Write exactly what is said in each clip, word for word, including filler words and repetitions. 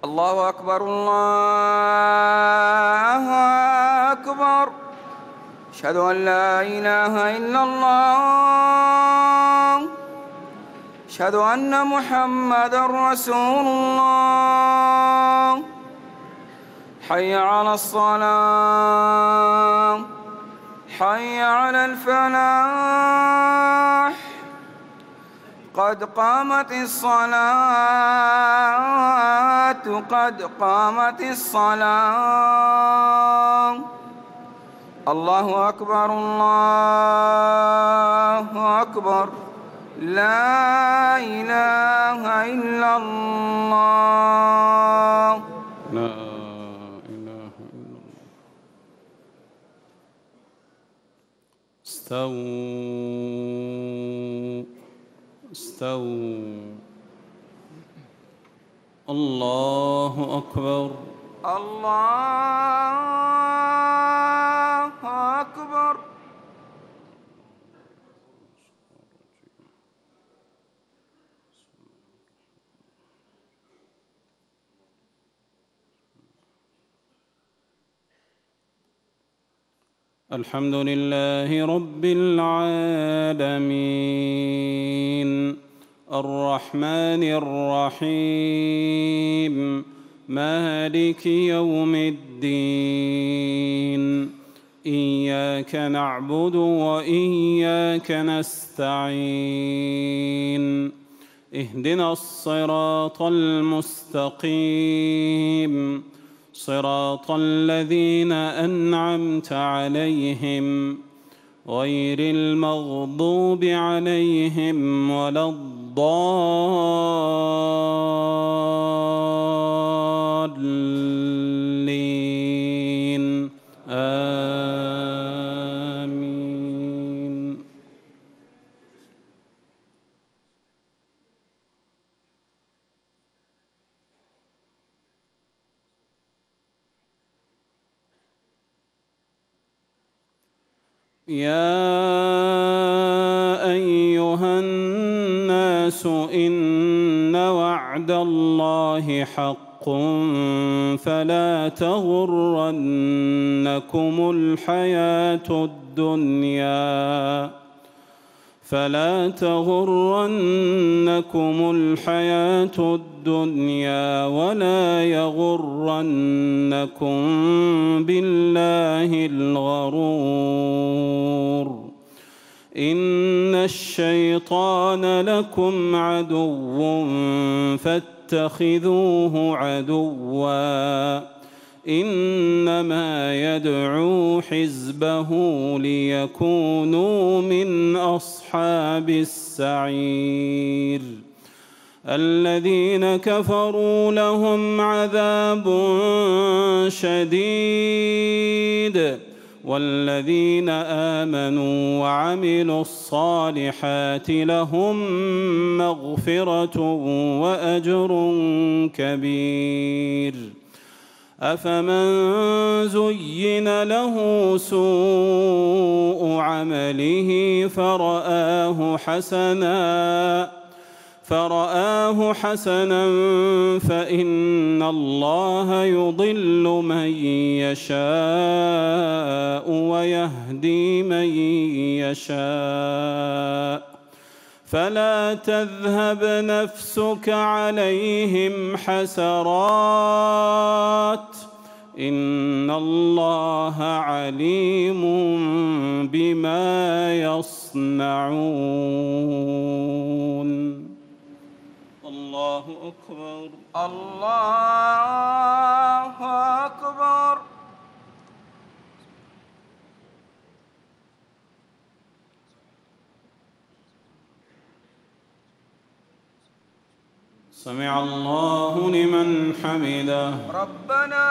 الله أكبر الله أكبر. أشهد أن لا إله إلا الله. أشهد أن محمدًا رسول الله. حي على الصلاة، حي على الفلاح، قد قامت الصلاة، قد قامت الصلاة. الله أكبر الله أكبر. لا إله إلا الله. لا إله إلا الله. استووا استووا. الله أكبر الله أكبر. الحمد لله رب العالمين الرحمن الرحيم مالك يوم الدين. إياك نعبد وإياك نستعين. اهدنا الصراط المستقيم صراط الذين أنعمت عليهم غير المغضوب عليهم ولا الضالين. آمين. يا أيها الناس إن وعد الله حق فلا تغرنكم الحياة الدنيا فلا تغرنكم الحياة الدنيا ولا يغرنكم بالله الغرور. إن الشيطان لكم عدو فاتخذوه عدوا إنما يدعو حزبه ليكونوا من أصحاب السعير. الذين كفروا لهم عذاب شديد والذين آمنوا وعملوا الصالحات لهم مغفرة وأجر كبير. أفمن زين له سوء عمله فرآه حسناً فرآه حسناً فإن الله يضل من يشاء ويهدي من يشاء فلا تذهب نفسك عليهم حسرات إن الله عليم بما يصنعون. الله أكبر الله أكبر. سمع الله لمن حمده. ربنا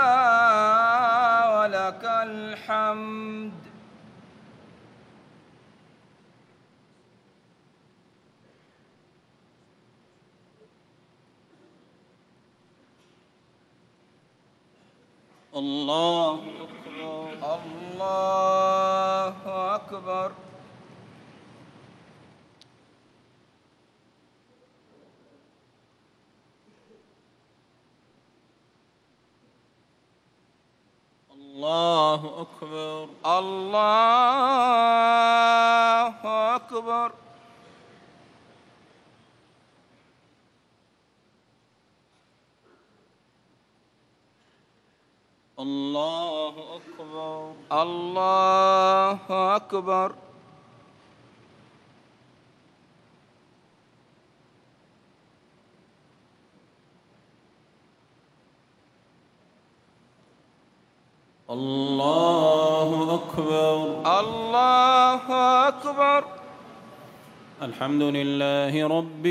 ولك الحمد. الله أكبر الله أكبر. الله أكبر. الله أكبر. الله أكبر. الله أكبر. الله أكبر. الله أكبر. الحمد لله رب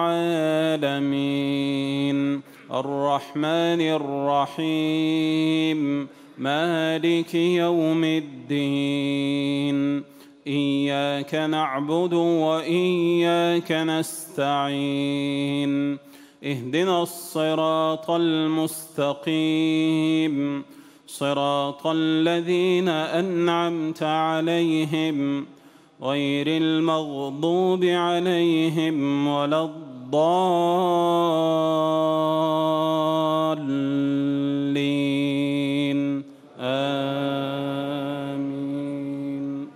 العالمين الرحمن الرحيم مالك يوم الدين إياك نعبد وإياك نستعين اهدنا الصراط المستقيم صراط الذين أنعمت عليهم غير المغضوب عليهم ولا الضالين آمين.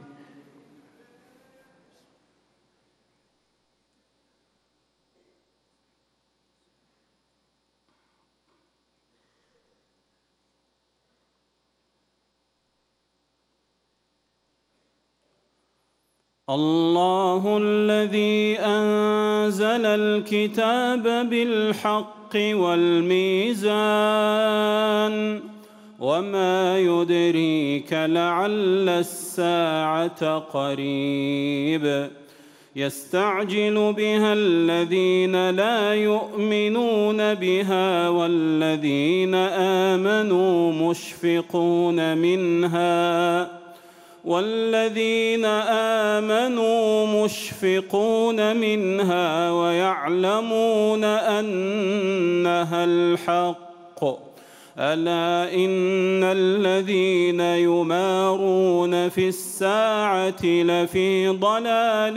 الله الذي أنزل الكتاب بالحق والميزان وما يدريك لعل الساعة قريب يستعجل بها الذين لا يؤمنون بها والذين آمنوا مشفقون منها والذين آمنوا مشفقون منها ويعلمون أنها الحق ألا إن الذين يمارون في الساعة لفي ضلال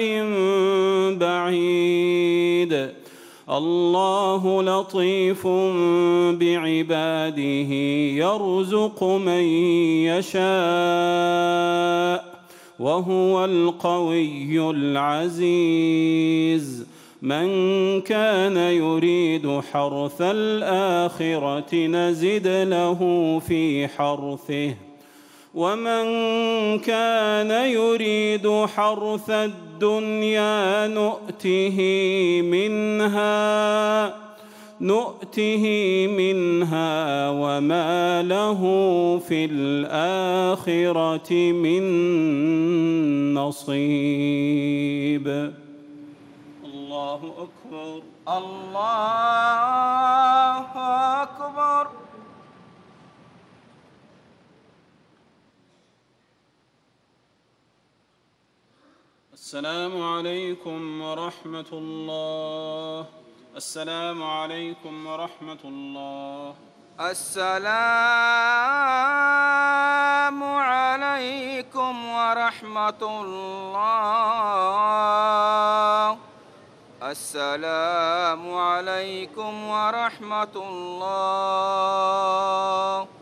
بعيد الله لطيف بعباده يرزق من يشاء وهو القوي العزيز من كان يريد حرث الآخرة نزد له في حرثه ومن كان يريد حرث الدنيا نؤته منها نؤته منها وما له في الآخرة من نصيب. الله أكبر. الله أكبر. السلام عليكم ورحمة الله. السلام عليكم ورحمة الله. السلام عليكم ورحمة الله. السلام عليكم ورحمة الله.